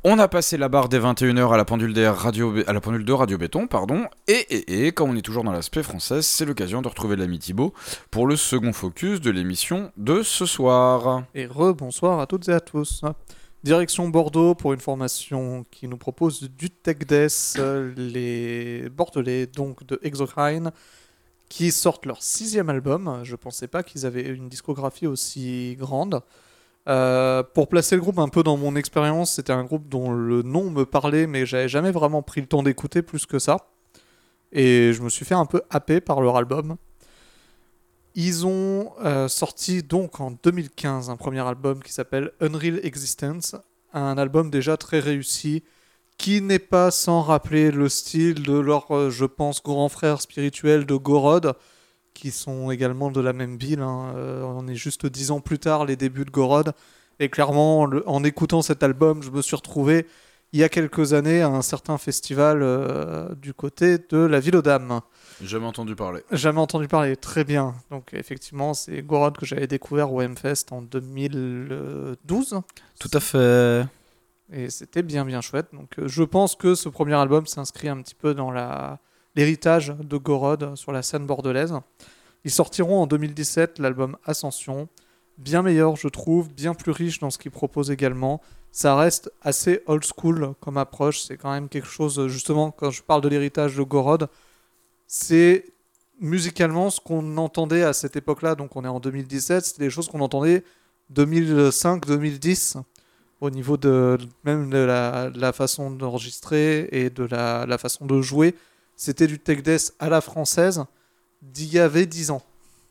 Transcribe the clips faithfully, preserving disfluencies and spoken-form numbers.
On a passé la barre des vingt et une heures à la pendule, des radio, à la pendule de Radio Béton, pardon, et, et, et comme on est toujours dans l'aspect français, c'est l'occasion de retrouver l'ami Thibaut pour le second focus de l'émission de ce soir. Et rebonsoir à toutes et à tous. Direction Bordeaux pour une formation qui nous propose du tech death, les Bordelais donc de Exocrine, qui sortent leur sixième album. Je pensais pas qu'ils avaient une discographie aussi grande. Euh, pour placer le groupe un peu dans mon expérience, c'était un groupe dont le nom me parlait, mais j'avais jamais vraiment pris le temps d'écouter plus que ça. Et je me suis fait un peu happer par leur album. Ils ont euh, sorti donc en deux mille quinze un premier album qui s'appelle Unreal Existence, un album déjà très réussi, qui n'est pas sans rappeler le style de leur, euh, je pense, grand frère spirituel de Gorod, qui sont également de la même ville. Hein. Euh, on est juste dix ans plus tard, les débuts de Gorod. Et clairement, le, en écoutant cet album, je me suis retrouvé il y a quelques années à un certain festival euh, du côté de la Ville aux Dames. Jamais entendu parler. Jamais entendu parler, très bien. Donc effectivement, c'est Gorod que j'avais découvert au M-Fest en deux mille douze. Tout à fait. Et c'était bien bien chouette. Donc euh, je pense que ce premier album s'inscrit un petit peu dans la... l'héritage de Gorod sur la scène bordelaise. Ils sortiront en deux mille dix-sept l'album Ascension. Bien meilleur, je trouve, bien plus riche dans ce qu'ils proposent également. Ça reste assez old school comme approche. C'est quand même quelque chose, justement, quand je parle de l'héritage de Gorod, c'est musicalement ce qu'on entendait à cette époque-là. Donc on est en deux mille dix-sept, c'était des choses qu'on entendait deux mille cinq deux mille dix au niveau de même de la, de la façon d'enregistrer et de la, la façon de jouer. C'était du tech death à la française d'il y avait dix ans.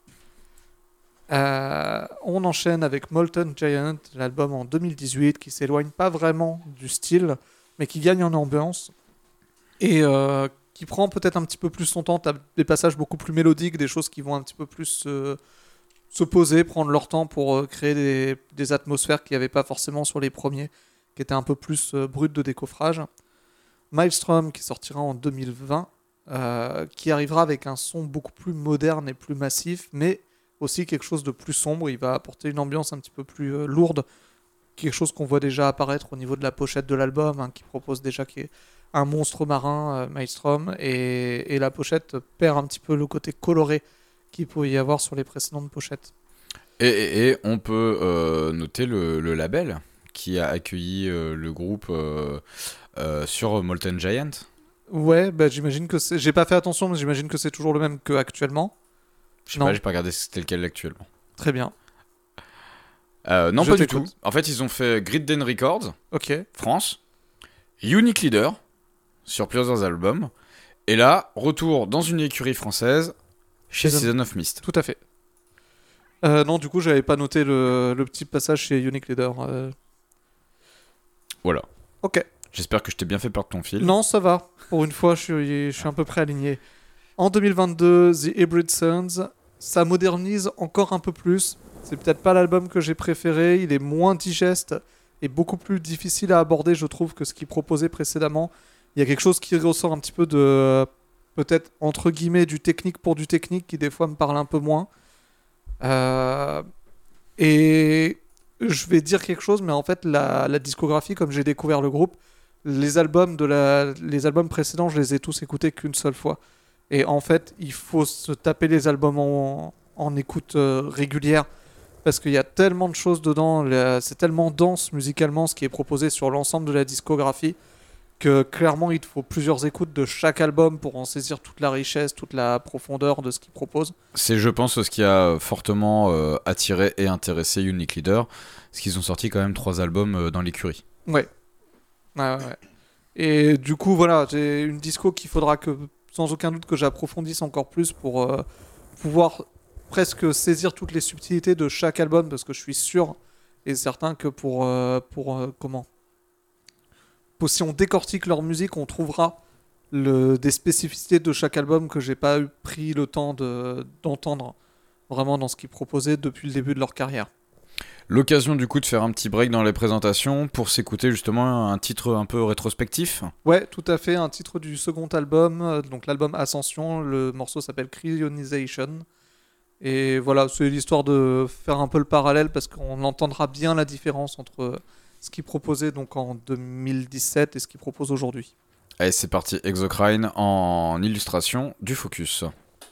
Euh, on enchaîne avec Molten Giant, l'album en deux mille dix-huit, qui s'éloigne pas vraiment du style, mais qui gagne en ambiance et euh, qui prend peut-être un petit peu plus son temps. T'as des passages beaucoup plus mélodiques, des choses qui vont un petit peu plus euh, se poser, prendre leur temps pour euh, créer des, des atmosphères qu'il n'y avait pas forcément sur les premiers, qui étaient un peu plus euh, brutes de décoffrage. Maelstrom, qui sortira en deux mille vingt, euh, qui arrivera avec un son beaucoup plus moderne et plus massif, mais aussi quelque chose de plus sombre. Il va apporter une ambiance un petit peu plus euh, lourde, quelque chose qu'on voit déjà apparaître au niveau de la pochette de l'album, hein, qui propose déjà qu'il y ait un monstre marin, euh, Maelstrom, et, et la pochette perd un petit peu le côté coloré qu'il pouvait y avoir sur les précédentes pochettes. Et, et, et on peut euh, noter le, le label qui a accueilli euh, le groupe euh, euh, sur Molten Giant. Ouais, bah, j'imagine que c'est... J'ai pas fait attention, mais j'imagine que c'est toujours le même qu'actuellement. Je sais pas, j'ai pas regardé si c'était lequel actuellement. Très bien. Euh, non, Je pas t'écoute. du tout. En fait, ils ont fait Grid Den Records, Ok. France, Unique Leader, sur plusieurs albums. Et là, retour dans une écurie française, chez Season- Season of Mist. Tout à fait. Euh, non, du coup, j'avais pas noté le, le petit passage chez Unique Leader. Euh... Voilà. Ok. J'espère que je t'ai bien fait perdre ton fil. Non, ça va. Pour une fois, je suis, je suis un peu près aligné. En deux mille vingt-deux, The Hybrid Sons, ça modernise encore un peu plus. C'est peut-être pas l'album que j'ai préféré. Il est moins digeste et beaucoup plus difficile à aborder, je trouve, que ce qu'il proposait précédemment. Il y a quelque chose qui ressort un petit peu de, peut-être, entre guillemets, du technique pour du technique, qui des fois me parle un peu moins. Euh, et je vais dire quelque chose, mais en fait, la, la discographie, comme j'ai découvert le groupe, les albums, de la, les albums précédents, je les ai tous écoutés qu'une seule fois. Et en fait, il faut se taper les albums en, en écoute euh, régulière, parce qu'il y a tellement de choses dedans, la- c'est tellement dense musicalement ce qui est proposé sur l'ensemble de la discographie, que clairement il te faut plusieurs écoutes de chaque album pour en saisir toute la richesse, toute la profondeur de ce qu'il propose. C'est, je pense, ce qui a fortement euh, attiré et intéressé Unique Leader, parce qu'ils ont sorti quand même trois albums euh, dans l'écurie. Ouais. Ouais, ouais, ouais. Et du coup, voilà, j'ai une disco qu'il faudra que, sans aucun doute, que j'approfondisse encore plus pour euh, pouvoir presque saisir toutes les subtilités de chaque album, parce que je suis sûr et certain que pour, euh, pour euh, comment pour- si on décortique leur musique, on trouvera le, des spécificités de chaque album que j'ai pas eu pris le temps de, d'entendre vraiment dans ce qu'ils proposaient depuis le début de leur carrière. L'occasion du coup de faire un petit break dans les présentations pour s'écouter justement un titre un peu rétrospectif. Ouais, tout à fait, un titre du second album, euh, donc l'album Ascension, le morceau s'appelle Cryonisation. Et voilà, c'est l'histoire de faire un peu le parallèle parce qu'on entendra bien la différence entre ce qu'il proposait donc en deux mille dix-sept et ce qu'il propose aujourd'hui. Allez, c'est parti, Exocrine en illustration du Focus.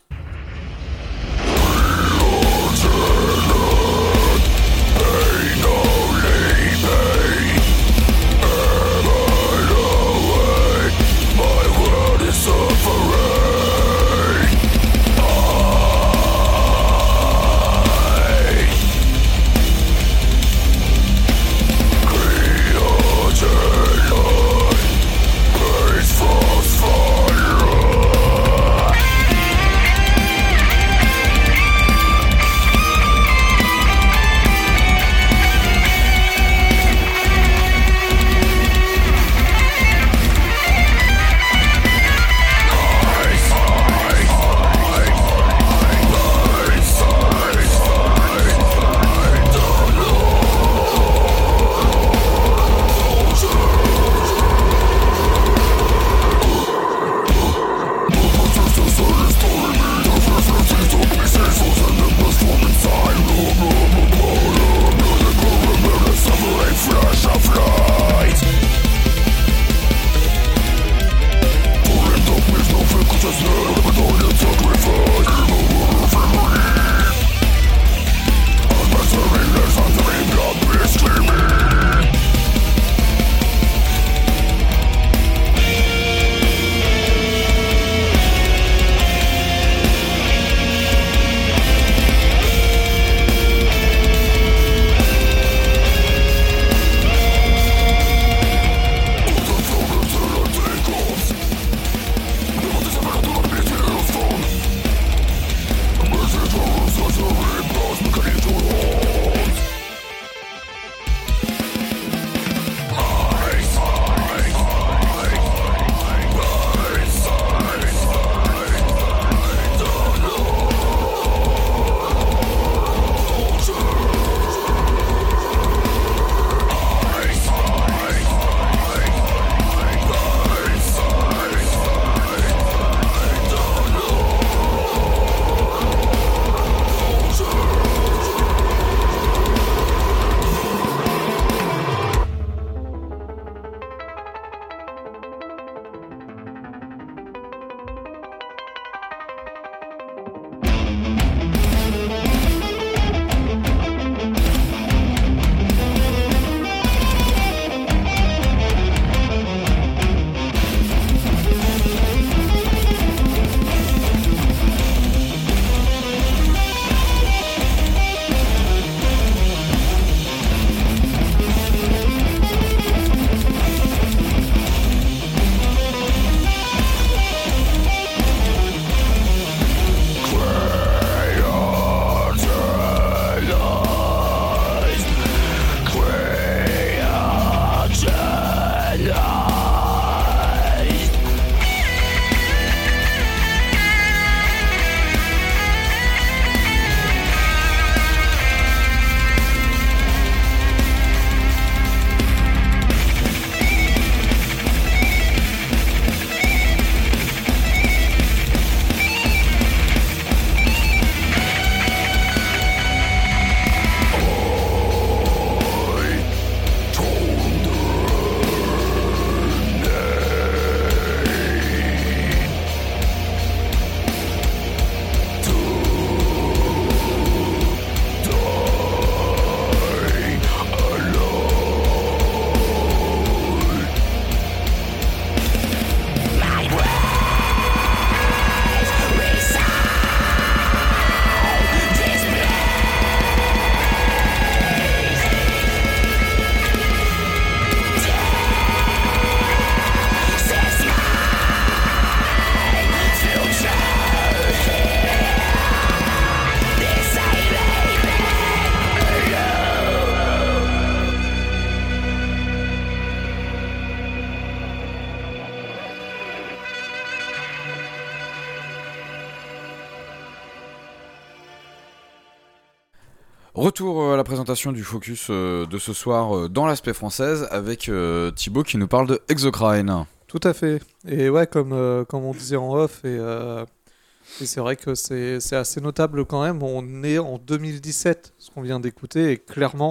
Retour à la présentation du Focus de ce soir dans l'aspect française avec Thibaut qui nous parle de Exocrine. Tout à fait. Et ouais, comme, euh, comme on disait en off, et, euh, et c'est vrai que c'est, c'est assez notable quand même. On est en deux mille dix-sept, ce qu'on vient d'écouter, et clairement,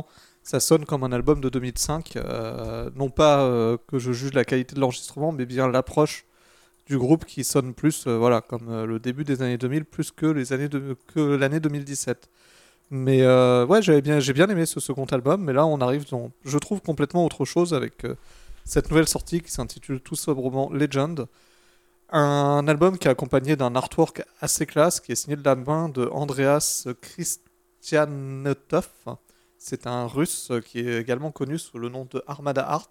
ça sonne comme un album de deux mille cinq. Euh, non pas euh, que je juge la qualité de l'enregistrement, mais bien l'approche du groupe qui sonne plus euh, voilà, comme euh, le début des années deux mille, plus que, les années de, que l'année deux mille dix-sept. Mais euh, ouais, j'avais bien, j'ai bien aimé ce second album, mais là on arrive dans, je trouve, complètement autre chose avec euh, cette nouvelle sortie qui s'intitule tout sobrement Legend. Un album qui est accompagné d'un artwork assez classe, qui est signé de la main de Andreas Kristianetov. C'est un russe qui est également connu sous le nom de Armada Art.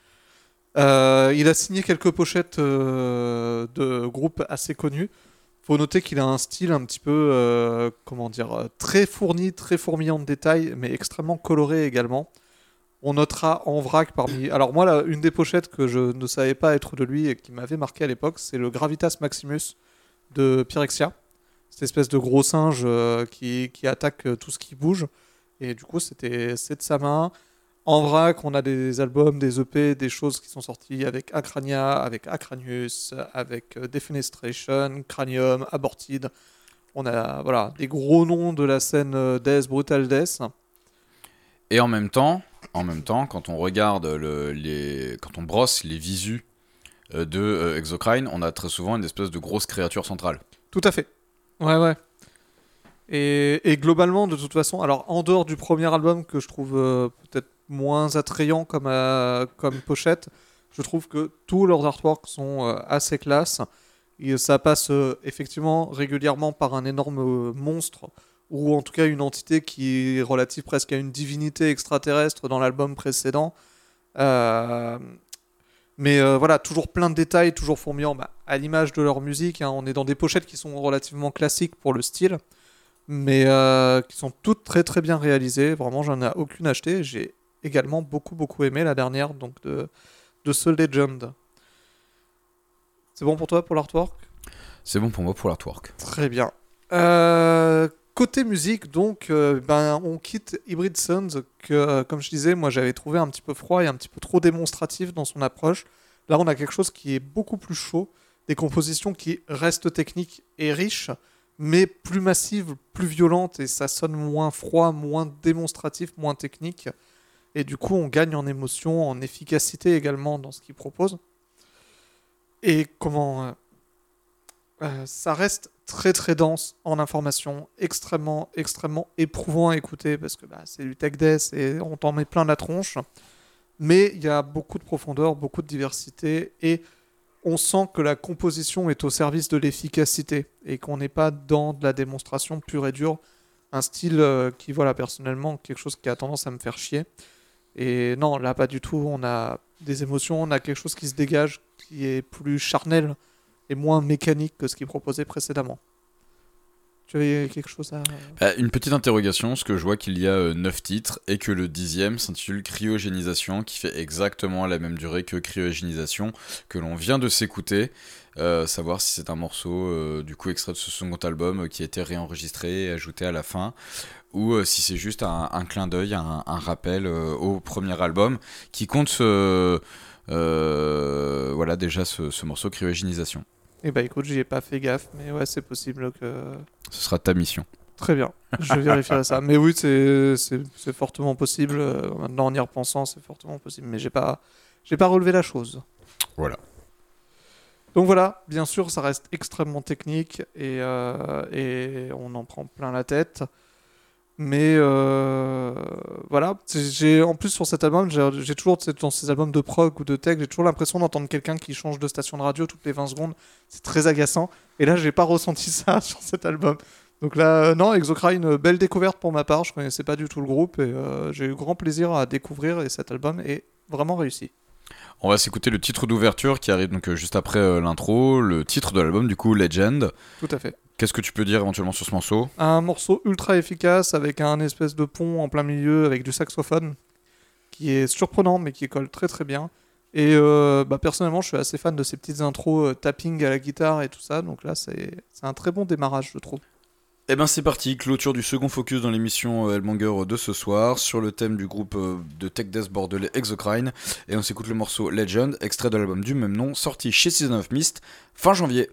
Euh, il a signé quelques pochettes euh, de groupes assez connus. Faut noter qu'il a un style un petit peu, euh, comment dire, très fourni, très fourmillant de détails, mais extrêmement coloré également. On notera en vrac parmi... Alors moi, là, une des pochettes que je ne savais pas être de lui et qui m'avait marqué à l'époque, c'est le Gravitas Maximus de Pyrexia. Cette espèce de gros singe euh, qui, qui attaque tout ce qui bouge. Et du coup, c'était, c'est de sa main. En vrac, on a des albums, des E P, des choses qui sont sorties avec Acrania, avec Acranius, avec euh, Defenestration, Cranium, Aborted. On a voilà, des gros noms de la scène euh, Death, Brutal Death. Et en même temps, en même temps, quand on regarde le, les, quand on brosse les visus euh, de euh, Exocrine, on a très souvent une espèce de grosse créature centrale. Tout à fait. Ouais, ouais. Et, et globalement, de toute façon, alors en dehors du premier album que je trouve euh, peut-être moins attrayant comme, euh, comme pochette, je trouve que tous leurs artworks sont euh, assez classe. Et ça passe euh, effectivement régulièrement par un énorme euh, monstre, ou en tout cas une entité qui est relative presque à une divinité extraterrestre dans l'album précédent. Euh, mais euh, voilà, toujours plein de détails, toujours fourmillant, bah, à l'image de leur musique. Hein, on est dans des pochettes qui sont relativement classiques pour le style, mais euh, qui sont toutes très très bien réalisées. Vraiment, j'en ai aucune achetée. J'ai également beaucoup beaucoup aimé la dernière, donc de, de ce Legend. C'est bon pour toi pour l'artwork ? C'est bon pour moi pour l'artwork. Très bien. Euh, côté musique, donc, euh, ben, on quitte Hybrid Sons, que, euh, comme je disais, moi j'avais trouvé un petit peu froid et un petit peu trop démonstratif dans son approche. Là, on a quelque chose qui est beaucoup plus chaud, des compositions qui restent techniques et riches, mais plus massive, plus violente, et ça sonne moins froid, moins démonstratif, moins technique. Et du coup, on gagne en émotion, en efficacité également dans ce qu'il propose. Et comment... Euh, euh, ça reste très très dense en information, extrêmement, extrêmement éprouvant à écouter, parce que bah, c'est du tech death et on t'en met plein la tronche. Mais il y a beaucoup de profondeur, beaucoup de diversité, et on sent que la composition est au service de l'efficacité et qu'on n'est pas dans de la démonstration pure et dure. Un style euh, qui, voilà, personnellement, quelque chose qui a tendance à me faire chier. Et non, là, pas du tout. On a des émotions, on a quelque chose qui se dégage, qui est plus charnel et moins mécanique que ce qu'il proposait précédemment. Tu avais quelque chose à... Euh, une petite interrogation, parce que je vois qu'il y a euh, neuf titres et que le dixième s'intitule Cryogénisation, qui fait exactement la même durée que Cryogénisation que l'on vient de s'écouter. Euh, savoir si c'est un morceau euh, du coup extrait de ce second album euh, qui a été réenregistré et ajouté à la fin, ou euh, si c'est juste un, un clin d'œil, un, un rappel euh, au premier album qui compte euh, euh, voilà déjà ce, ce morceau Cryogénisation. Eh bah écoute, j'y ai pas fait gaffe, mais ouais, c'est possible que... Ce sera ta mission. Très bien, je vérifierai ça. Mais oui, c'est, c'est, c'est fortement possible. Euh, maintenant, en y repensant, c'est fortement possible. Mais j'ai pas, j'ai pas relevé la chose. Voilà. Donc voilà, bien sûr, ça reste extrêmement technique et, euh, et on en prend plein la tête. Mais euh, voilà, j'ai, en plus sur cet album, j'ai, j'ai toujours, dans ces albums de prog ou de tech, j'ai toujours l'impression d'entendre quelqu'un qui change de station de radio toutes les vingt secondes. C'est très agaçant. Et là, j'ai pas ressenti ça sur cet album. Donc là, euh, non, Exocrine, une belle découverte pour ma part. Je connaissais pas du tout le groupe et euh, j'ai eu grand plaisir à découvrir et cet album est vraiment réussi. On va s'écouter le titre d'ouverture qui arrive donc euh, juste après euh, l'intro, le titre de l'album du coup, Legend. Tout à fait. Qu'est-ce que tu peux dire éventuellement sur ce morceau ? Un morceau ultra efficace avec un espèce de pont en plein milieu avec du saxophone qui est surprenant mais qui colle très très bien. Et euh, bah, personnellement, je suis assez fan de ces petites intros euh, tapping à la guitare et tout ça. Donc là, c'est, c'est un très bon démarrage, je trouve. Eh ben c'est parti, clôture du second focus dans l'émission euh, Hellmonger de ce soir sur le thème du groupe euh, de tech death bordelais Exocrine. Et on s'écoute le morceau Legend, extrait de l'album du même nom, sorti chez Season of Mist fin janvier.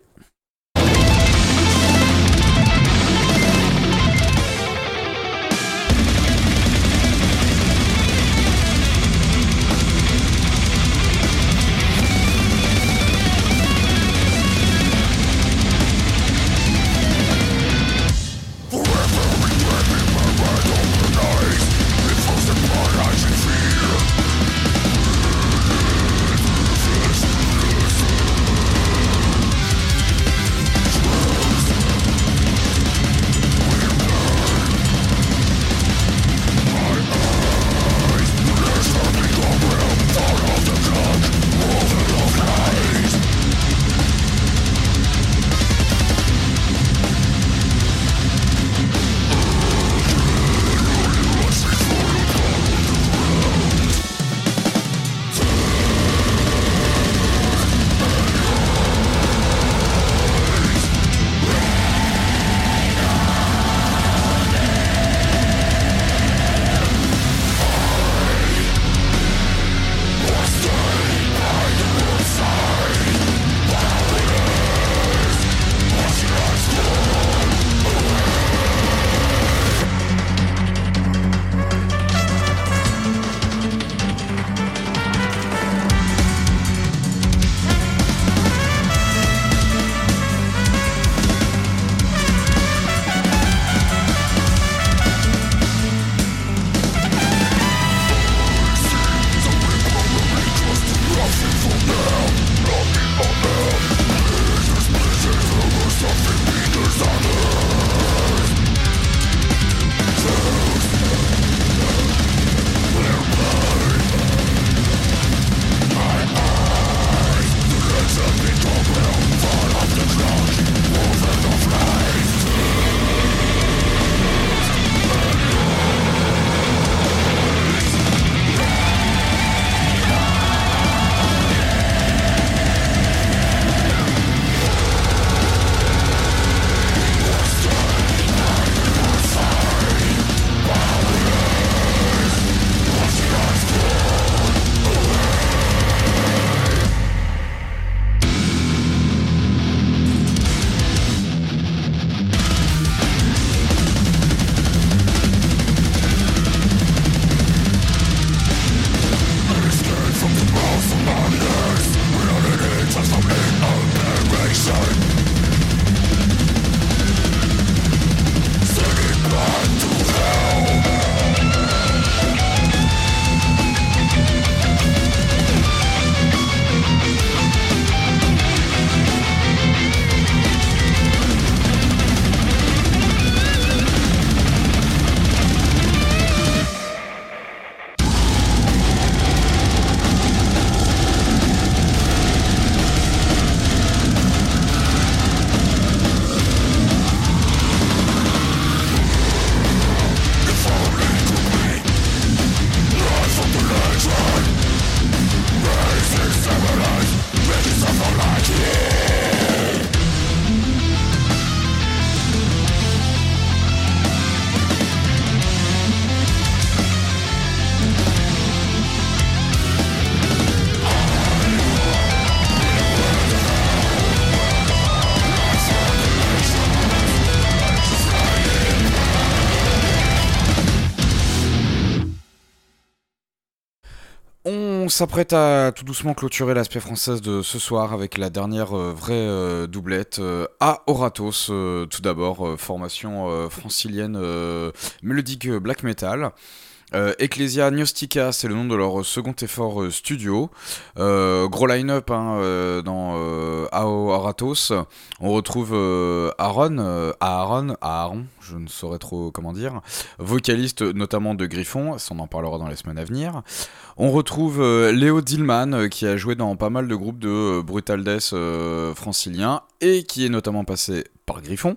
s'apprête à tout doucement clôturer l'aspect française de ce soir avec la dernière euh, vraie euh, doublette euh, à Auratos. Euh, tout d'abord, euh, formation euh, francilienne euh, mélodique euh, black metal. Euh, Ecclesia Gnostica, c'est le nom de leur second effort euh, studio. Euh, gros line-up hein, euh, dans euh, Auratos. On retrouve euh, Aaron, euh, Aaron, Aaron, je ne saurais trop comment dire, vocaliste notamment de Griffon, ça on en parlera dans les semaines à venir. On retrouve euh, Léo Dillman euh, qui a joué dans pas mal de groupes de euh, Brutal Death euh, franciliens et qui est notamment passé par Griffon.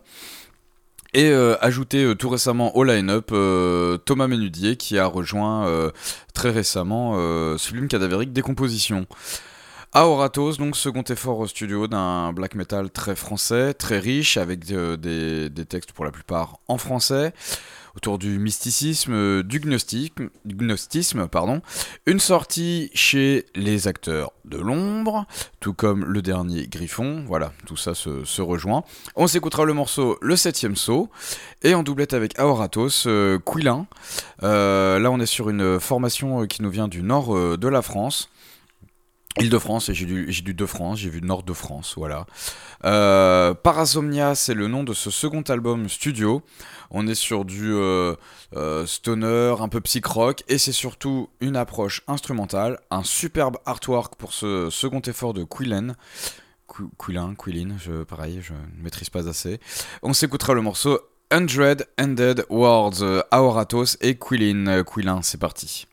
Et euh, ajouté euh, tout récemment au line-up euh, Thomas Ménudier qui a rejoint euh, très récemment euh, Sublime Cadavérique Décomposition. Auratos, donc second effort au studio d'un black metal très français, très riche, avec euh, des, des textes pour la plupart en français, autour du mysticisme, euh, du gnostisme, du gnostisme, pardon. Une sortie chez les acteurs de l'ombre, tout comme le dernier Griffon, voilà, tout ça se, se rejoint. On s'écoutera le morceau Le Septième Saut, et en doublette avec Auratos, euh, Quilin. Euh, là on est sur une formation qui nous vient du nord euh, de la France, Île-de-France, et j'ai du, j'ai du de France, j'ai vu Nord de France, voilà. Euh, Parasomnia, c'est le nom de ce second album studio. On est sur du euh, euh, stoner, un peu psych-rock, et c'est surtout une approche instrumentale, un superbe artwork pour ce second effort de Quillen. Qu- Quillen, Quillen, je, pareil, je ne maîtrise pas assez. On s'écoutera le morceau Hundred Ended Words, euh, Auratos et Quillen. Quillen, c'est parti.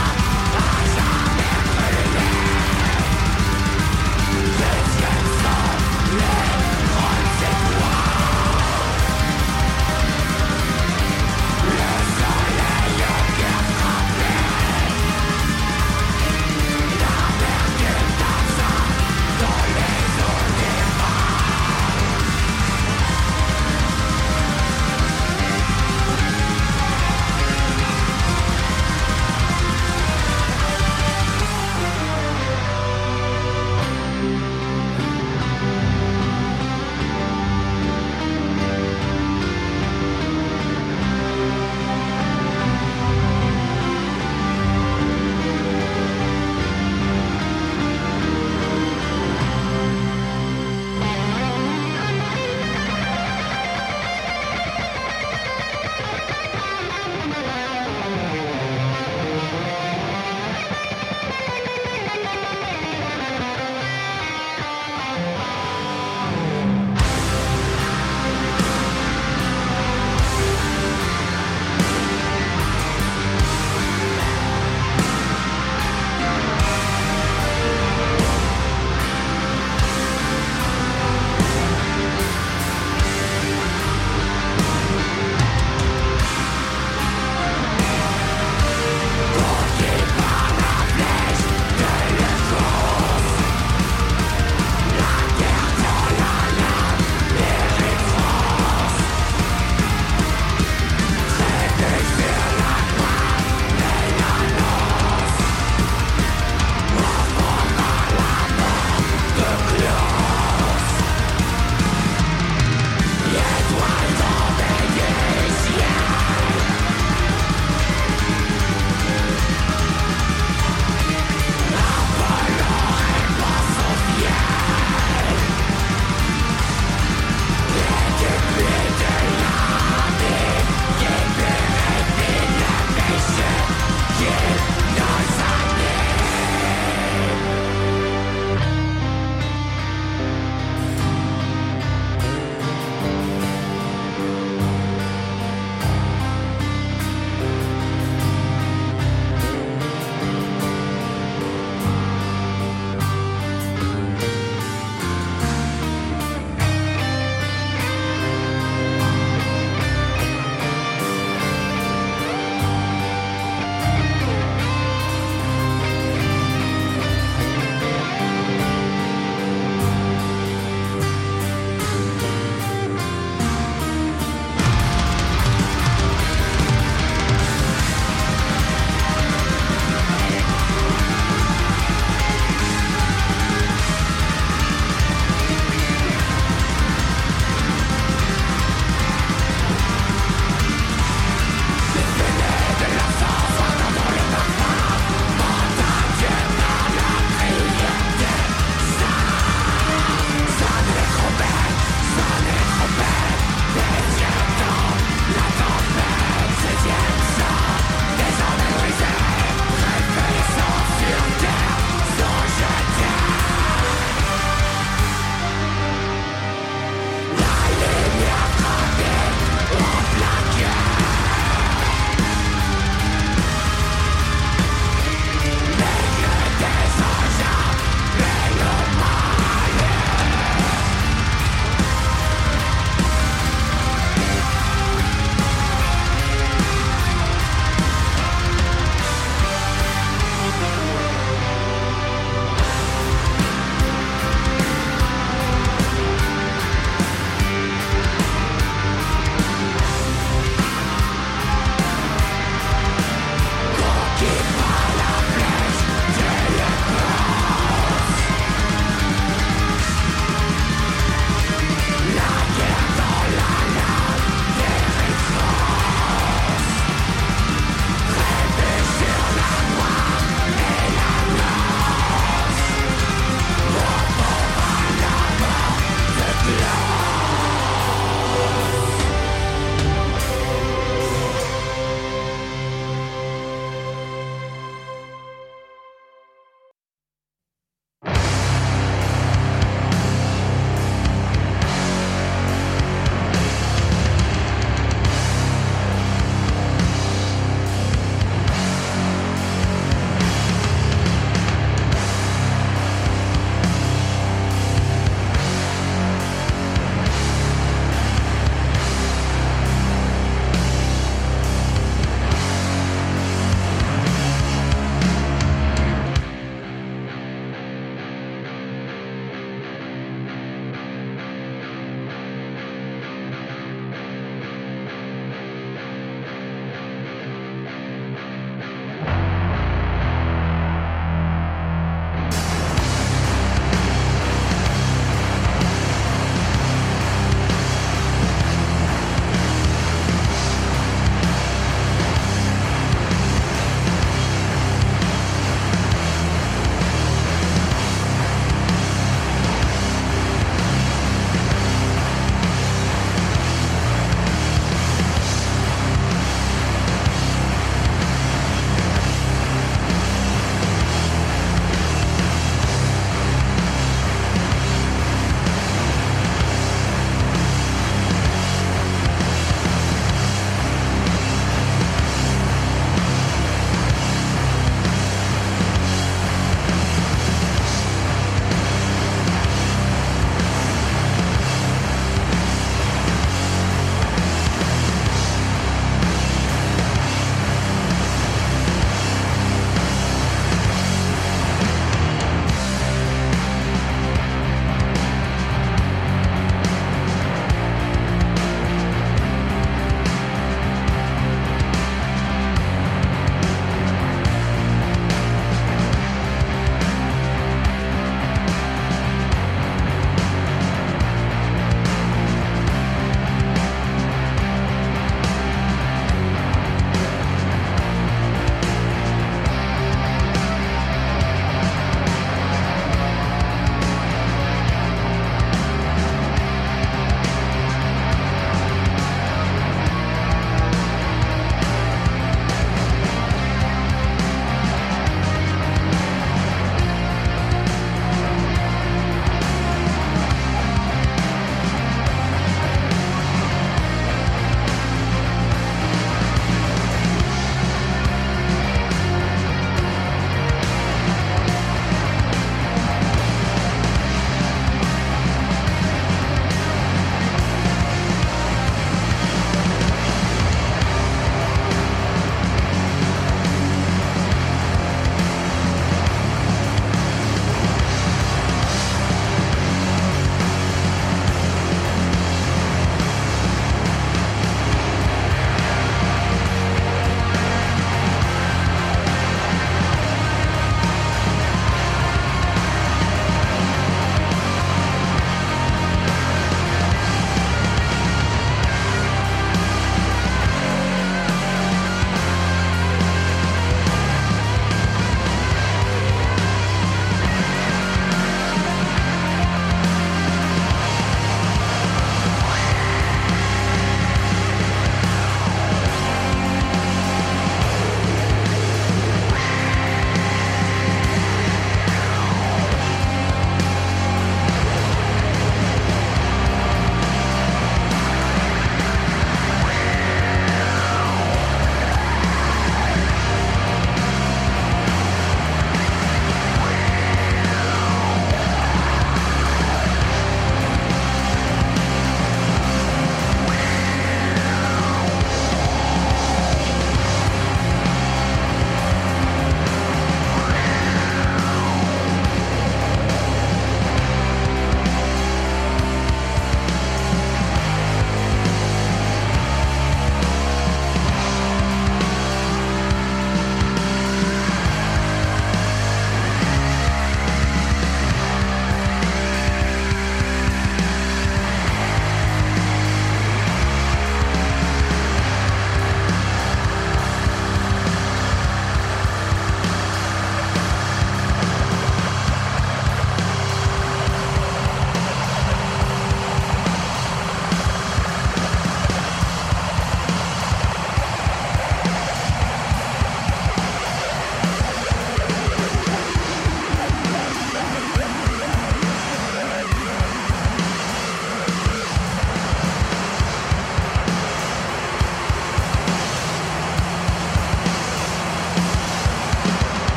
Deuxième sang.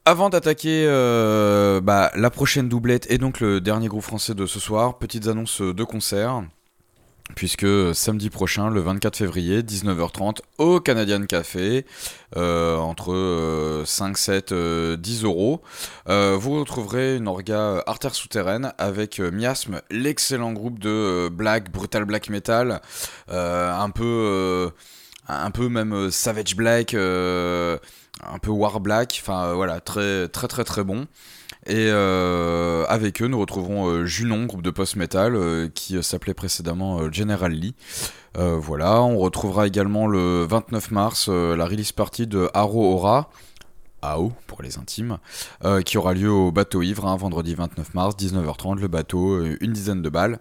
Avant d'attaquer euh, bah, la prochaine doublette et donc le dernier groupe français de ce soir, petites annonces de concert. Puisque samedi prochain, le vingt-quatre février, dix-neuf heures trente, au Canadian Café, euh, entre euh, cinq, sept, euh, dix euros, euh, vous retrouverez une orga artère souterraine avec euh, Miasme, l'excellent groupe de euh, black, brutal black metal, euh, un peu, euh, un peu même euh, savage black, euh, un peu war black, enfin euh, voilà, très très très très bon. Et euh, avec eux, nous retrouverons euh, Junon, groupe de post-metal, euh, qui euh, s'appelait précédemment euh, General Lee. Euh, voilà, on retrouvera également le vingt-neuf mars euh, la release party de Haro Aura, A O pour les intimes, euh, qui aura lieu au Bateau Ivre, hein, vendredi vingt-neuf mars, dix-neuf heures trente, le bateau, euh, une dizaine de balles.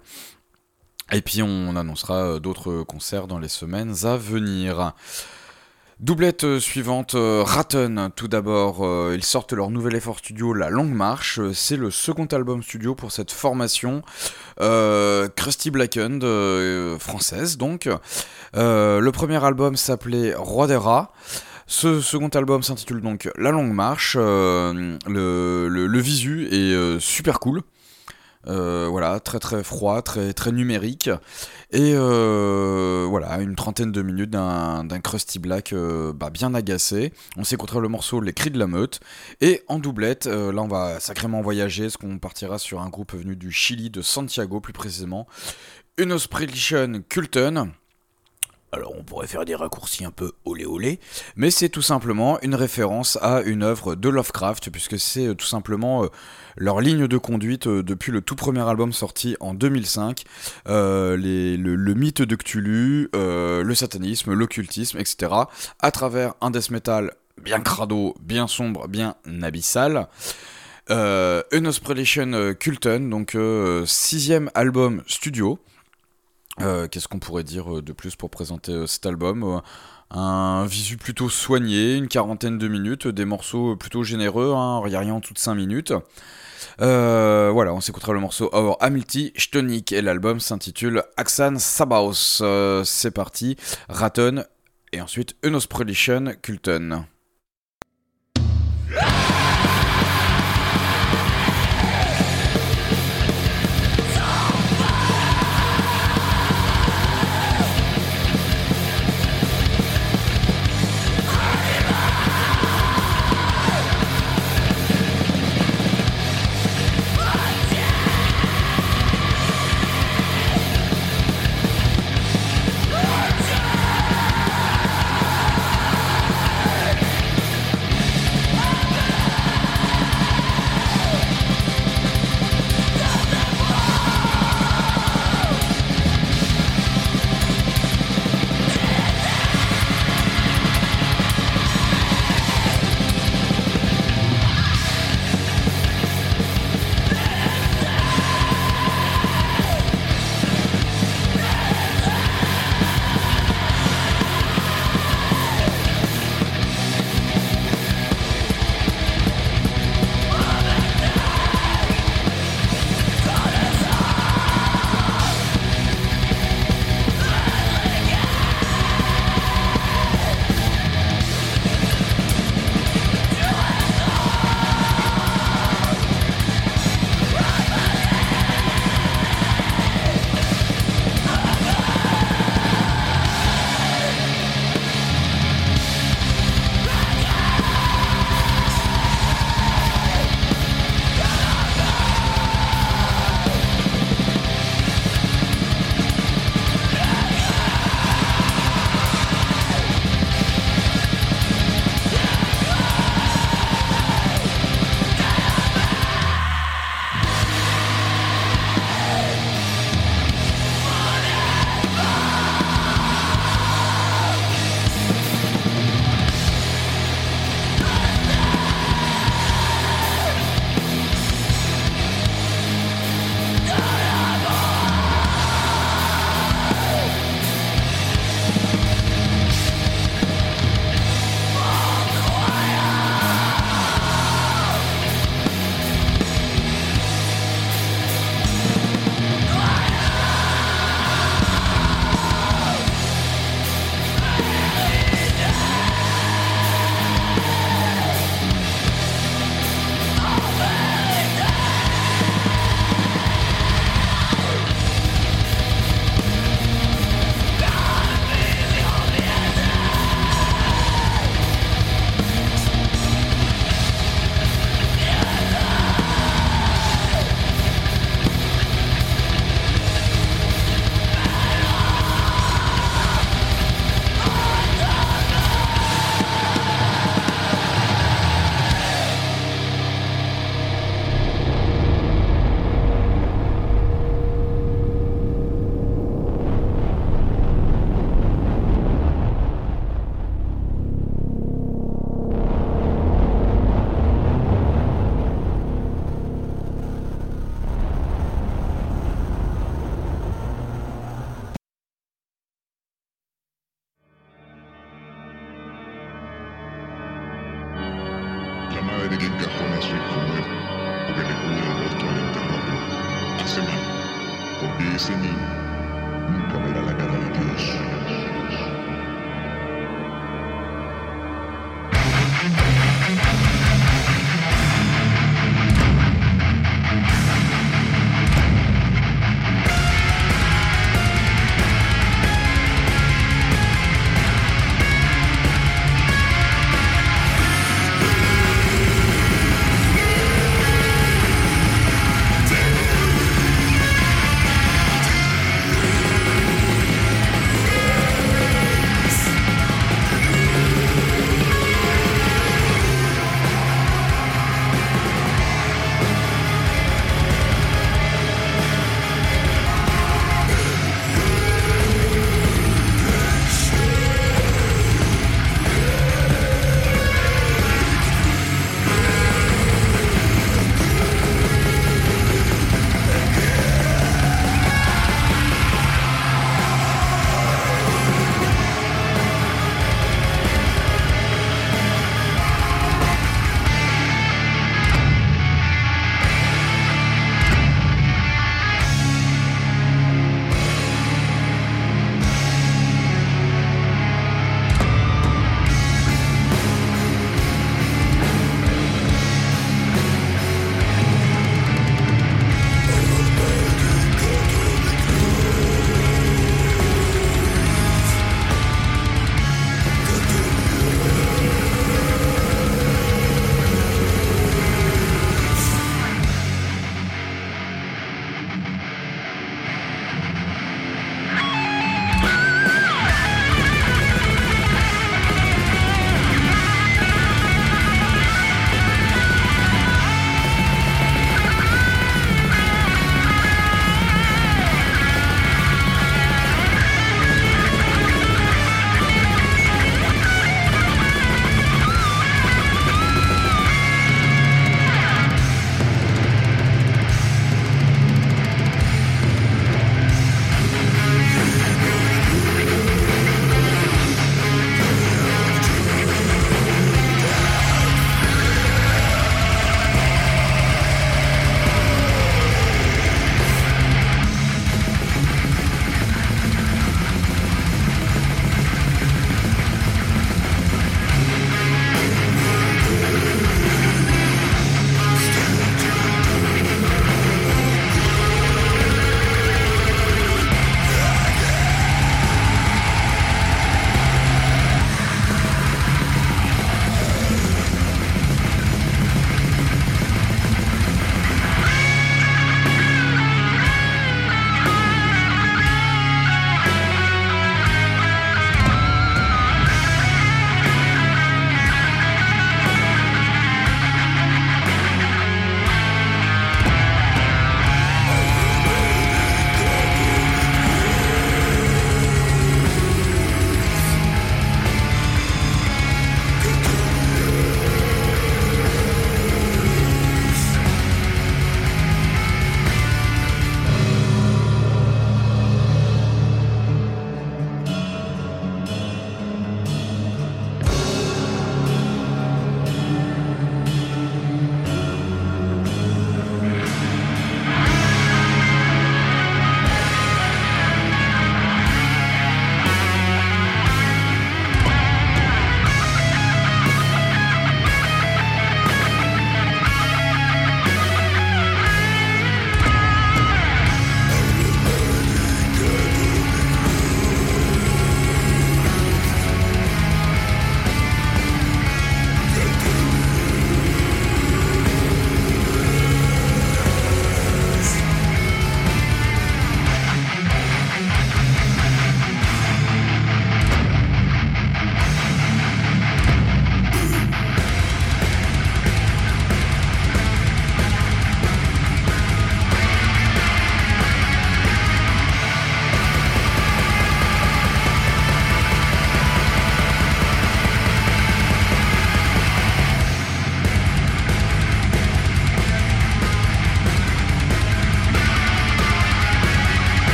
Et puis on annoncera euh, d'autres concerts dans les semaines à venir. Doublette euh, suivante, euh, Ratten, tout d'abord, euh, ils sortent leur nouvel effort studio, La Longue Marche, euh, c'est le second album studio pour cette formation, euh, Crusty Blackened, euh, française donc. Euh, le premier album s'appelait Roi des Rats, ce second album s'intitule donc La Longue Marche, euh, le, le, le visu est euh, super cool. Euh, voilà, très très froid, très très numérique, et euh, voilà, une trentaine de minutes d'un, d'un Crusty Black euh, bah, bien agacé. On s'écoutera le morceau Les Cris de la Meute, et en doublette, euh, là on va sacrément voyager, parce qu'on partira sur un groupe venu du Chili, de Santiago plus précisément, Unospredition Kulten. Alors on pourrait faire des raccourcis un peu olé olé, mais c'est tout simplement une référence à une œuvre de Lovecraft, puisque c'est tout simplement euh, leur ligne de conduite euh, depuis le tout premier album sorti en deux mille cinq, euh, les, le, le mythe de Cthulhu, euh, le satanisme, l'occultisme, et cetera, à travers un death metal bien crado, bien sombre, bien abyssal. Euh, Unospredition Kulten, donc euh, sixième album studio. Euh, qu'est-ce qu'on pourrait dire de plus pour présenter euh, cet album euh, un visu plutôt soigné, une quarantaine de minutes, des morceaux plutôt généreux, hein, il n'y a rien en tout de cinq minutes. Euh, voilà, on s'écoutera le morceau Our Amity Stonik et l'album s'intitule Axan Sabaos. Euh, c'est parti, Ratten et ensuite Unospredition Kulten. Hey! madre de quién cajones soy como él, porque le cubre el rostro al enterrarlo. Hace mal, porque ese niño nunca verá la cara de Dios. Thank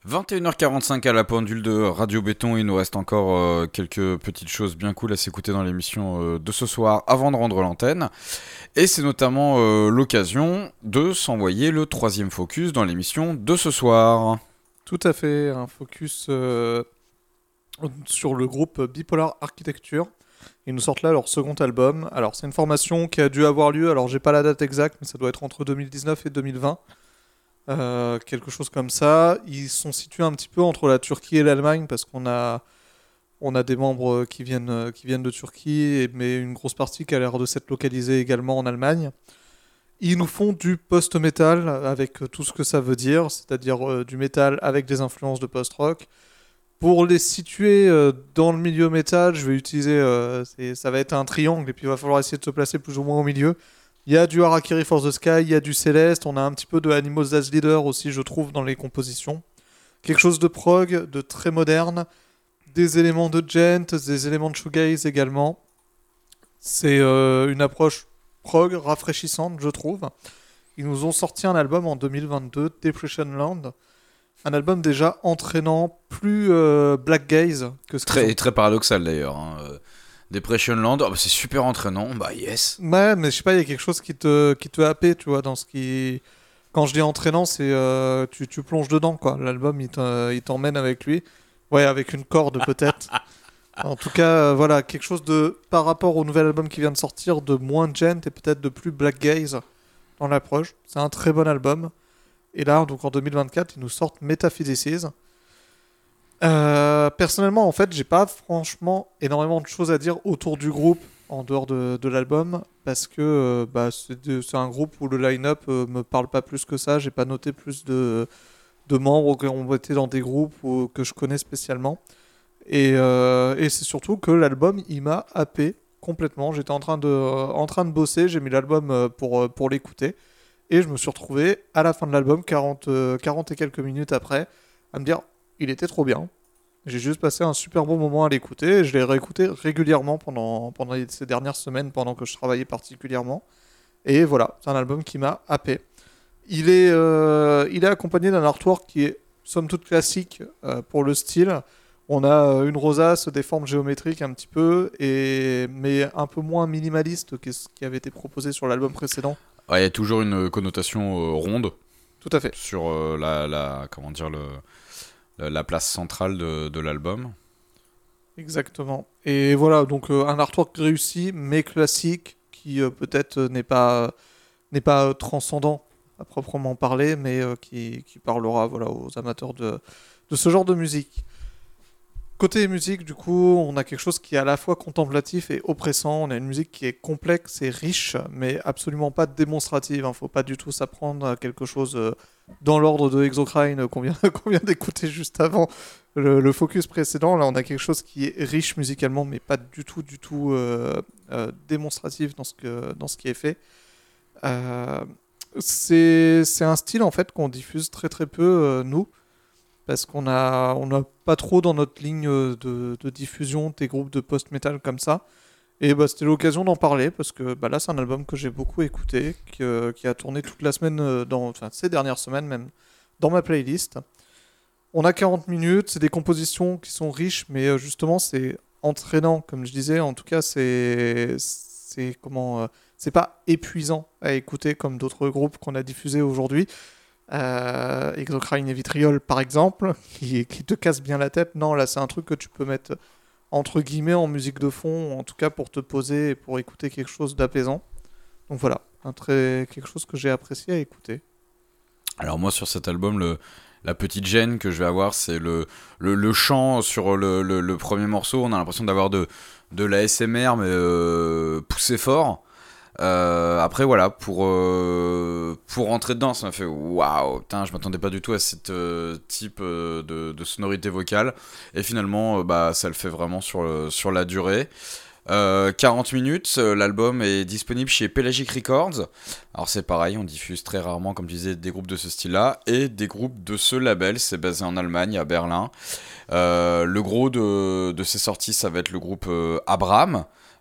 vingt et une heures quarante-cinq à la pendule de Radio Béton. Il nous reste encore euh, quelques petites choses bien cool à s'écouter dans l'émission euh, de ce soir avant de rendre l'antenne. Et c'est notamment euh, l'occasion de s'envoyer le troisième focus dans l'émission de ce soir. Tout à fait, un focus euh, sur le groupe Bipolar Architecture. Ils nous sortent là leur second album. Alors c'est une formation qui a dû avoir lieu, alors j'ai pas la date exacte, mais ça doit être entre deux mille dix-neuf et deux mille vingt. Euh, quelque chose comme ça. Ils sont situés un petit peu entre la Turquie et l'Allemagne parce qu'on a, on a des membres qui viennent, qui viennent de Turquie, mais une grosse partie qui a l'air de s'être localisée également en Allemagne. Ils nous font du post-metal avec tout ce que ça veut dire, c'est-à-dire euh, du métal avec des influences de post-rock. Pour les situer euh, dans le milieu métal, je vais utiliser, euh, c'est, ça va être un triangle et puis il va falloir essayer de se placer plus ou moins au milieu. Il y a du Harakiri for the Sky, il y a du Céleste, on a un petit peu de Animals as Leader aussi, je trouve, dans les compositions. Quelque chose de prog, de très moderne, des éléments de gent, des éléments de shoegaze également. C'est euh, une approche prog rafraîchissante, je trouve. Ils nous ont sorti un album en deux mille vingt-deux, Depression Land. Un album déjà entraînant, plus euh, black gaze que ce Très, qu'ils ont. très paradoxal d'ailleurs. Hein. Euh, Depression Land, oh, bah, c'est super entraînant, bah yes. Ouais, mais je sais pas, il y a quelque chose qui te, qui te happait, tu vois, dans ce qui... Quand je dis entraînant, c'est... euh, tu, tu plonges dedans, quoi. L'album, il, t'en- il t'emmène avec lui. Ouais, avec une corde, peut-être. En tout cas, euh, voilà, quelque chose de... Par rapport au nouvel album qui vient de sortir, de moins gent et peut-être de plus black gaze dans l'approche. C'est un très bon album. Et là, donc en deux mille vingt-quatre, ils nous sortent Metaphysics. Euh, personnellement, en fait, j'ai pas franchement énormément de choses à dire autour du groupe en dehors de, de l'album parce que euh, bah, c'est, de- c'est un groupe où le line-up euh, me parle pas plus que ça. J'ai pas noté plus de, de membres qui ont été dans des groupes ou que je connais spécialement. Et, euh, et c'est surtout que l'album, il m'a happé complètement. J'étais en train de, en train de bosser, j'ai mis l'album euh, pour, euh, pour l'écouter. Et je me suis retrouvé à la fin de l'album, quarante, euh, quarante et quelques minutes après, à me dire il était trop bien. J'ai juste passé un super bon moment à l'écouter. Et je l'ai réécouté régulièrement pendant, pendant les- ces dernières semaines, pendant que je travaillais particulièrement. Et voilà, c'est un album qui m'a happé. Il est, euh, il est accompagné d'un artwork qui est somme toute classique euh, pour le style. On a euh, une rosace, des formes géométriques un petit peu, et, mais un peu moins minimaliste que ce qui avait été proposé sur l'album précédent. Ouais, il y a toujours une connotation euh, ronde Tout à fait. sur euh, la, la, comment dire, le, la, la place centrale de, de l'album. Exactement. Et voilà, donc euh, un artwork réussi, mais classique, qui euh, peut-être euh, n'est pas, n'est pas euh, transcendant à proprement parler, mais euh, qui, qui parlera voilà, aux amateurs de, de ce genre de musique. Côté musique, du coup, on a quelque chose qui est à la fois contemplatif et oppressant. On a une musique qui est complexe et riche, mais absolument pas démonstrative. Il ne faut pas du tout s'apprendre à quelque chose euh, dans l'ordre de Exocrine euh, qu'on vient, qu'on vient d'écouter juste avant le, le focus précédent. Là, on a quelque chose qui est riche musicalement, mais pas du tout, du tout euh, euh, démonstratif dans ce, que, dans ce qui est fait. Euh, c'est, c'est un style, en fait, qu'on diffuse très très peu, euh, nous. Parce qu'on a, on n'a pas trop dans notre ligne euh, de, de diffusion des groupes de post-metal comme ça. Et bah, c'était l'occasion d'en parler parce que bah, là, c'est un album que j'ai beaucoup écouté, qui, euh, qui a tourné toute la semaine, euh, dans, enfin ces dernières semaines même, dans ma playlist. On a quarante minutes, c'est des compositions qui sont riches, mais euh, justement, c'est entraînant, comme je disais. En tout cas, c'est, c'est comment, euh, c'est pas épuisant à écouter comme d'autres groupes qu'on a diffusés aujourd'hui. Euh, Exocrine et Vitriol par exemple, qui, qui te casse bien la tête. Non, là c'est un truc que tu peux mettre entre guillemets en musique de fond, en tout cas pour te poser et pour écouter quelque chose d'apaisant. Donc voilà, un très, quelque chose que j'ai apprécié à écouter. Alors moi sur cet album, le, la petite gêne que je vais avoir, c'est le, le, le chant sur le, le, le premier morceau. On a l'impression d'avoir de, de l'A S M R mais euh, poussé fort. Euh, après voilà, pour euh, pour rentrer dedans, ça m'a fait waouh, putain, je m'attendais pas du tout à ce euh, type euh, de, de sonorité vocale, et finalement euh, bah ça le fait vraiment sur le, sur la durée. Euh, quarante minutes, euh, l'album est disponible chez Pelagic Records. Alors c'est pareil, on diffuse très rarement, comme tu disais, des groupes de ce style-là et des groupes de ce label. C'est basé en Allemagne, à Berlin. Euh, le gros de, de ces sorties, ça va être le groupe euh, Abraham.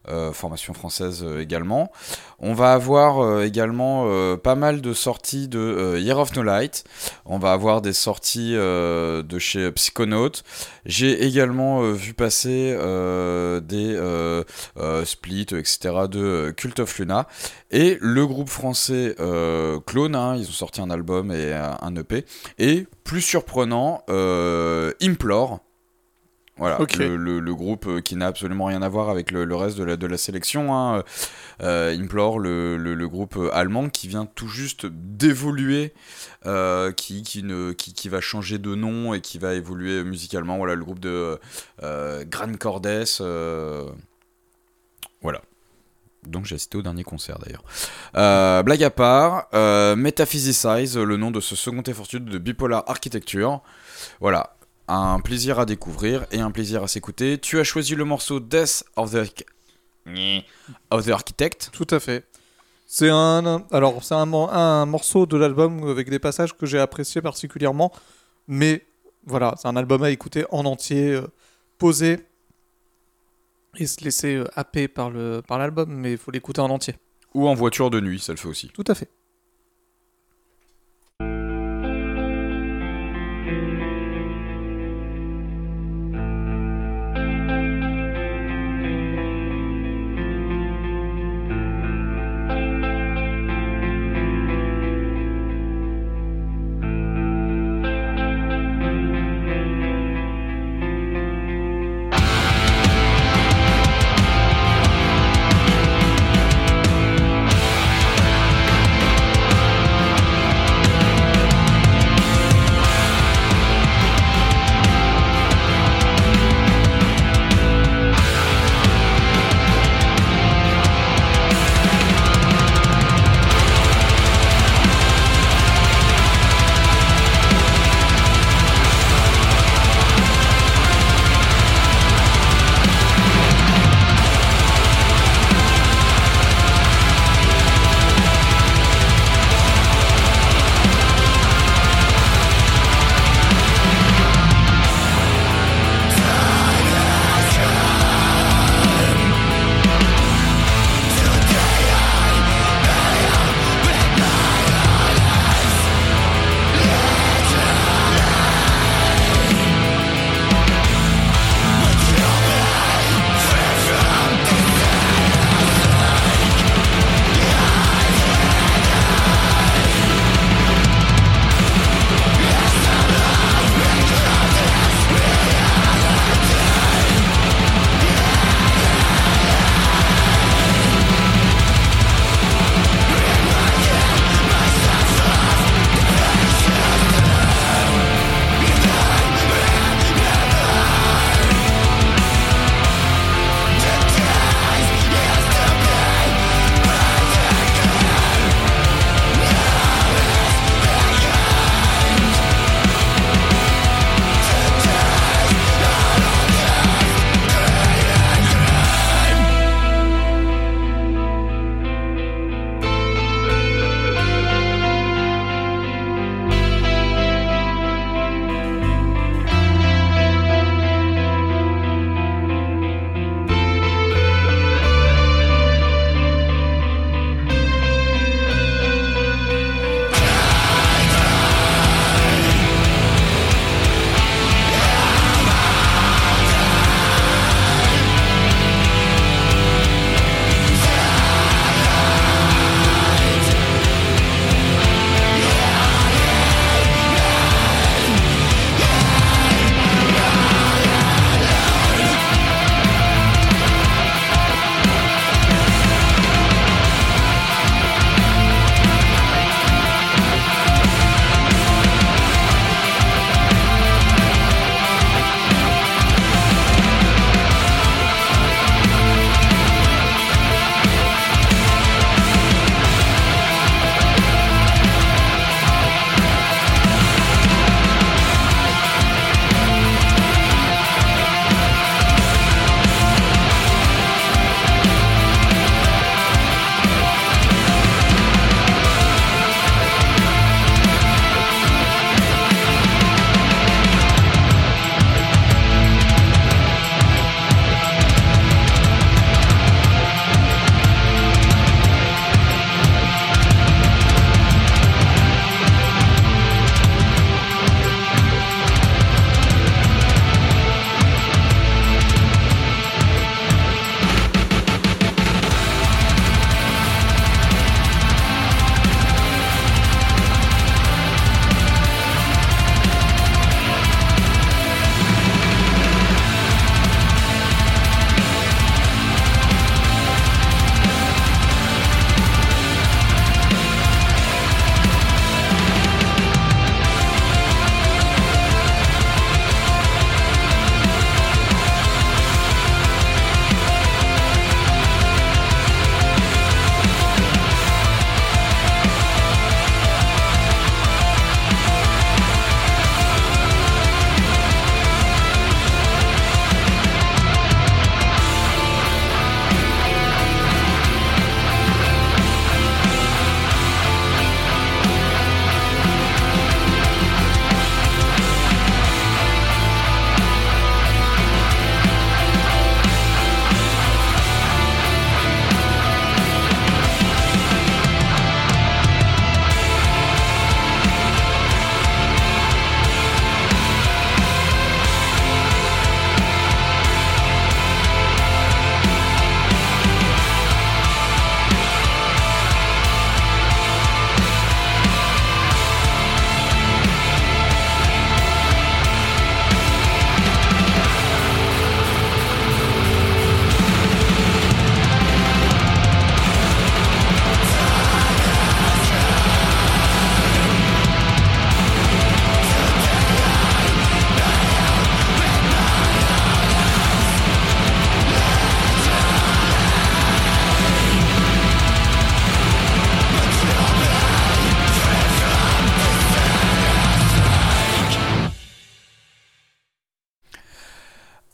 euh, formation française euh, également. On va avoir euh, également euh, pas mal de sorties de euh, Year of No Light. On va avoir des sorties euh, de chez Psychonaut. J'ai également euh, vu passer euh, des euh, euh, splits, et cetera de euh, Cult of Luna. Et le groupe français euh, Clone, hein, ils ont sorti un album et un, un E P. Et plus surprenant, euh, Implore. Voilà, Okay. le, le, le groupe euh, qui n'a absolument rien à voir avec le, le reste de la, de la sélection. Hein. Euh, Implore, le, le, le groupe allemand qui vient tout juste d'évoluer, euh, qui, qui, ne, qui, qui va changer de nom et qui va évoluer musicalement. Voilà, le groupe de euh, Gran Cordes. Euh, voilà. Donc j'ai assisté au dernier concert d'ailleurs. Euh, blague à part, euh, Metaphysicize, le nom de ce second effort de Bipolar Architecture. Voilà. Un plaisir à découvrir et un plaisir à s'écouter. Tu as choisi le morceau Death of the, of the Architect. Tout à fait. C'est un, alors c'est un, un morceau de l'album avec des passages que j'ai appréciés particulièrement, mais voilà, c'est un album à écouter en entier, euh, posé et se laisser euh, happer par le par l'album, mais il faut l'écouter en entier. Ou en voiture de nuit, ça le fait aussi. Tout à fait. Thank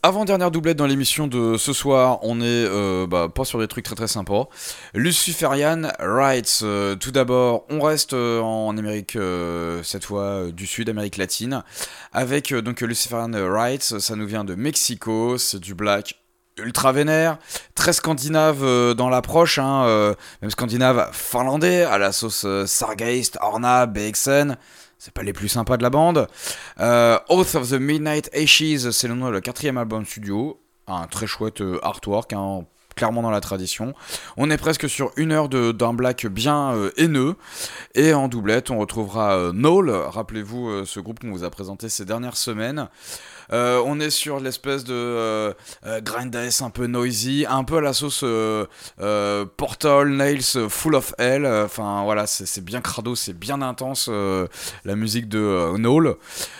Avant-dernière doublette dans l'émission de ce soir, on est euh, bah, pas sur des trucs très très sympas. Luciferian Rights, euh, tout d'abord, on reste euh, en Amérique, euh, cette fois euh, du Sud, Amérique latine, avec euh, donc Luciferian Rights, ça nous vient de Mexico, c'est du black ultra vénère, très scandinave euh, dans l'approche, hein, euh, même scandinave finlandais, à la sauce euh, Sargeist, Orna, B X N. C'est pas les plus sympas de la bande. Euh, Oath of the Midnight Ashes, c'est le nom de leur quatrième album studio. Un très chouette euh, artwork, hein, clairement dans la tradition. On est presque sur une heure de, d'un black bien euh, haineux. Et en doublette, on retrouvera euh, Null. Rappelez-vous euh, ce groupe qu'on vous a présenté ces dernières semaines. Euh, on est sur l'espèce de euh, euh, grindhouse un peu noisy, un peu à la sauce euh, euh, Portal, Nails, Full of Hell. Enfin euh, voilà, c'est, c'est bien crado, c'est bien intense euh, la musique de euh, Null.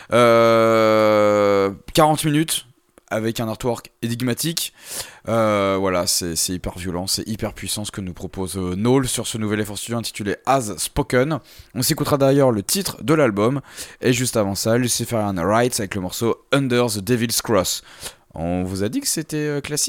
Euh, quarante minutes avec un artwork énigmatique. Euh, voilà, c'est, c'est hyper violent, c'est hyper puissant ce que nous propose euh, Null sur ce nouvel effort studio intitulé As Spoken. On s'écoutera d'ailleurs le titre de l'album, et juste avant ça, Luciferian Rights avec le morceau Under the Devil's Cross. On vous a dit que c'était euh, classique ?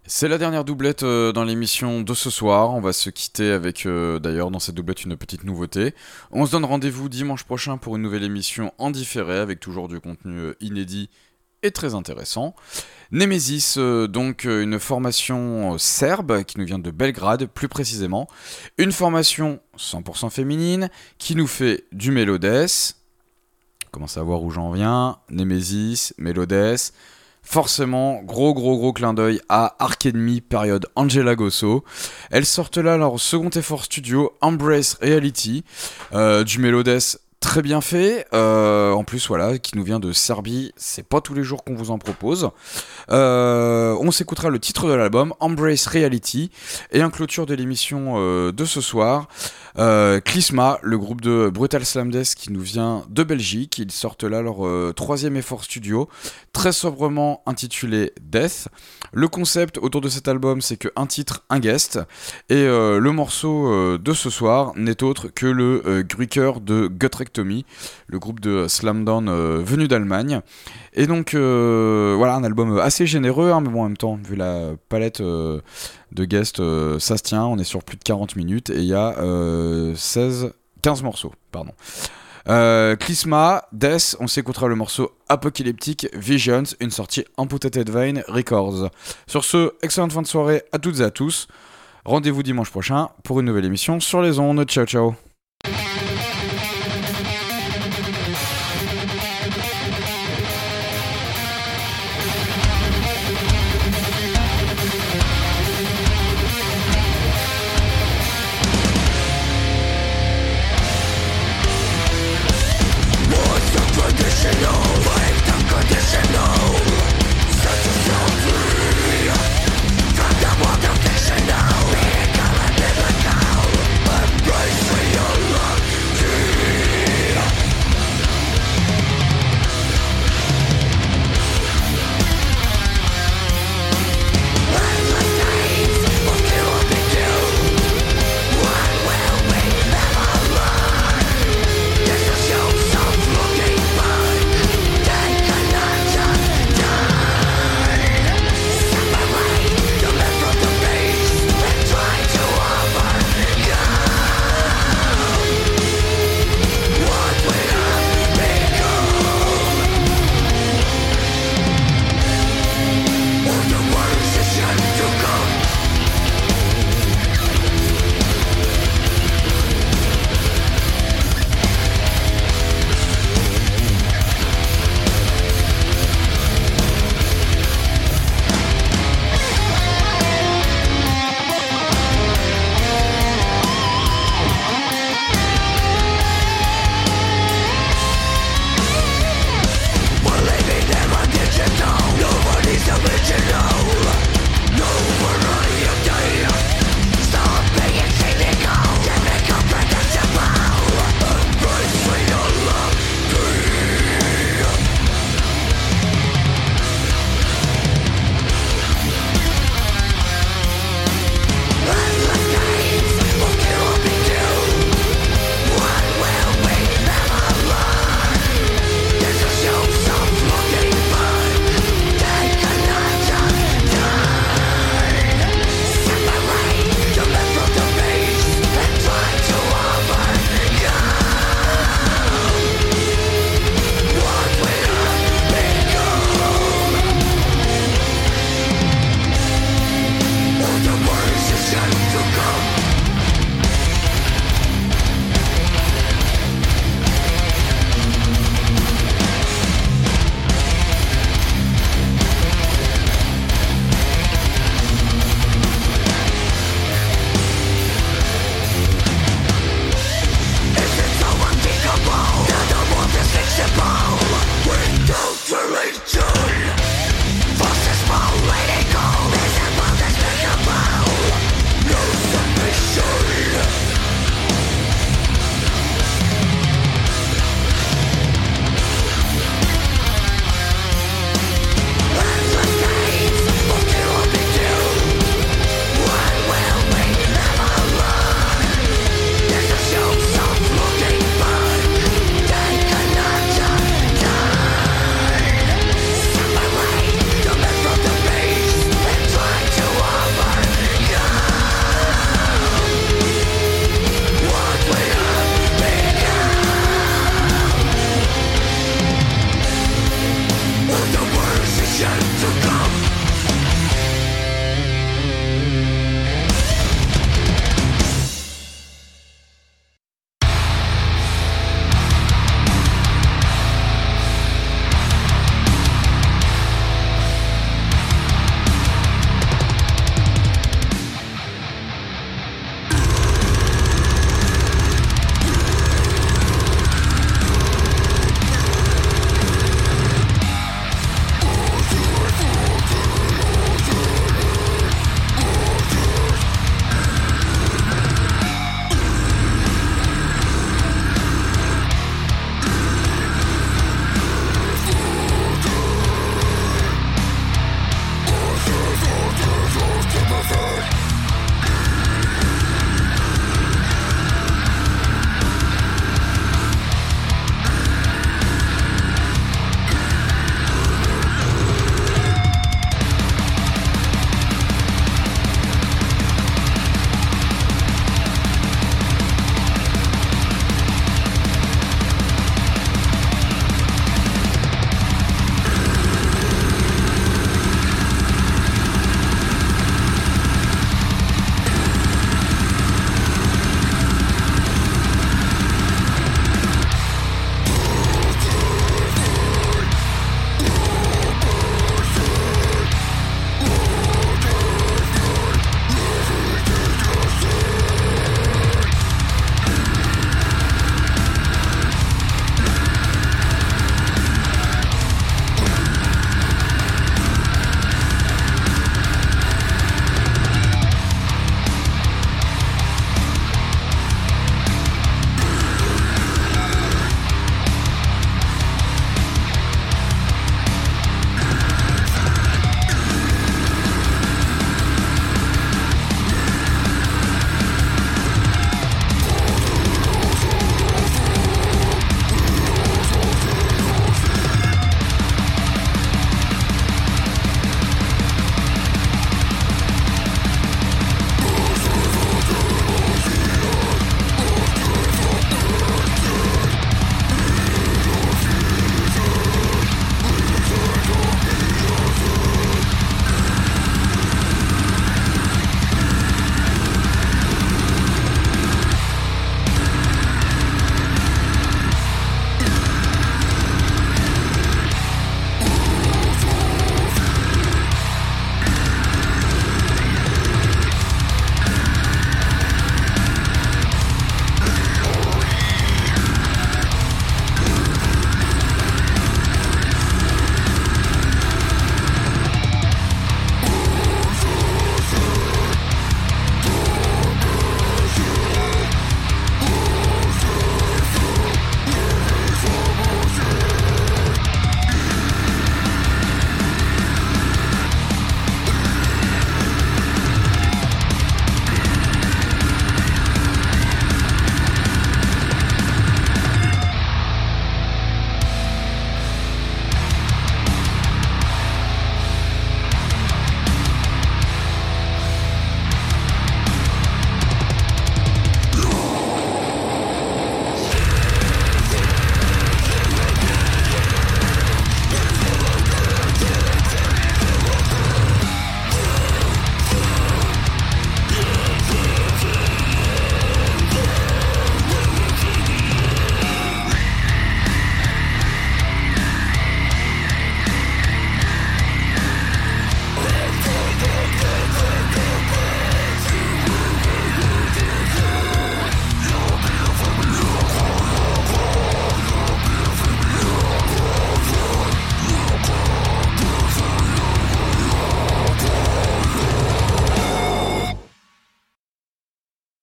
C'est la dernière doublette euh, dans l'émission de ce soir. On va se quitter avec euh, d'ailleurs dans cette doublette une petite nouveauté. On se donne rendez-vous dimanche prochain pour une nouvelle émission en différé avec toujours du contenu euh, inédit et très intéressant. Nemesis, euh, donc euh, une formation euh, serbe qui nous vient de Belgrade plus précisément. Une formation cent pour cent féminine qui nous fait du Melodeath. Commencez à voir où j'en viens. Nemesis, Melodeath. Forcément, gros gros gros clin d'œil à Arc Enemy période Angela Gosso. Elles sortent là leur second effort studio, Embrace Reality, euh, du Melodeath très bien fait, euh, en plus voilà, qui nous vient de Serbie, c'est pas tous les jours qu'on vous en propose. Euh, on s'écoutera le titre de l'album, Embrace Reality, et en clôture de l'émission euh, de ce soir, euh, Klisma, le groupe de Brutal Slam Death qui nous vient de Belgique. Ils sortent là leur euh, troisième effort studio, très sobrement intitulé Death. Le concept autour de cet album, c'est que un titre, un guest, et euh, le morceau euh, de ce soir n'est autre que le euh, Gruiker de Gutrectomy, le groupe de Slamdown euh, venu d'Allemagne. Et donc euh, voilà, un album assez généreux, hein, mais bon, en même temps, vu la palette euh, de guests, euh, ça se tient. On est sur plus de quarante minutes et il y a euh, seize, quinze morceaux, pardon. Euh, Klisma, Death, on s'écoutera le morceau Apocalyptic Visions, une sortie Amputated Vein Records. Sur ce, excellente fin de soirée à toutes et à tous. Rendez-vous dimanche prochain pour une nouvelle émission sur les ondes. Ciao ciao.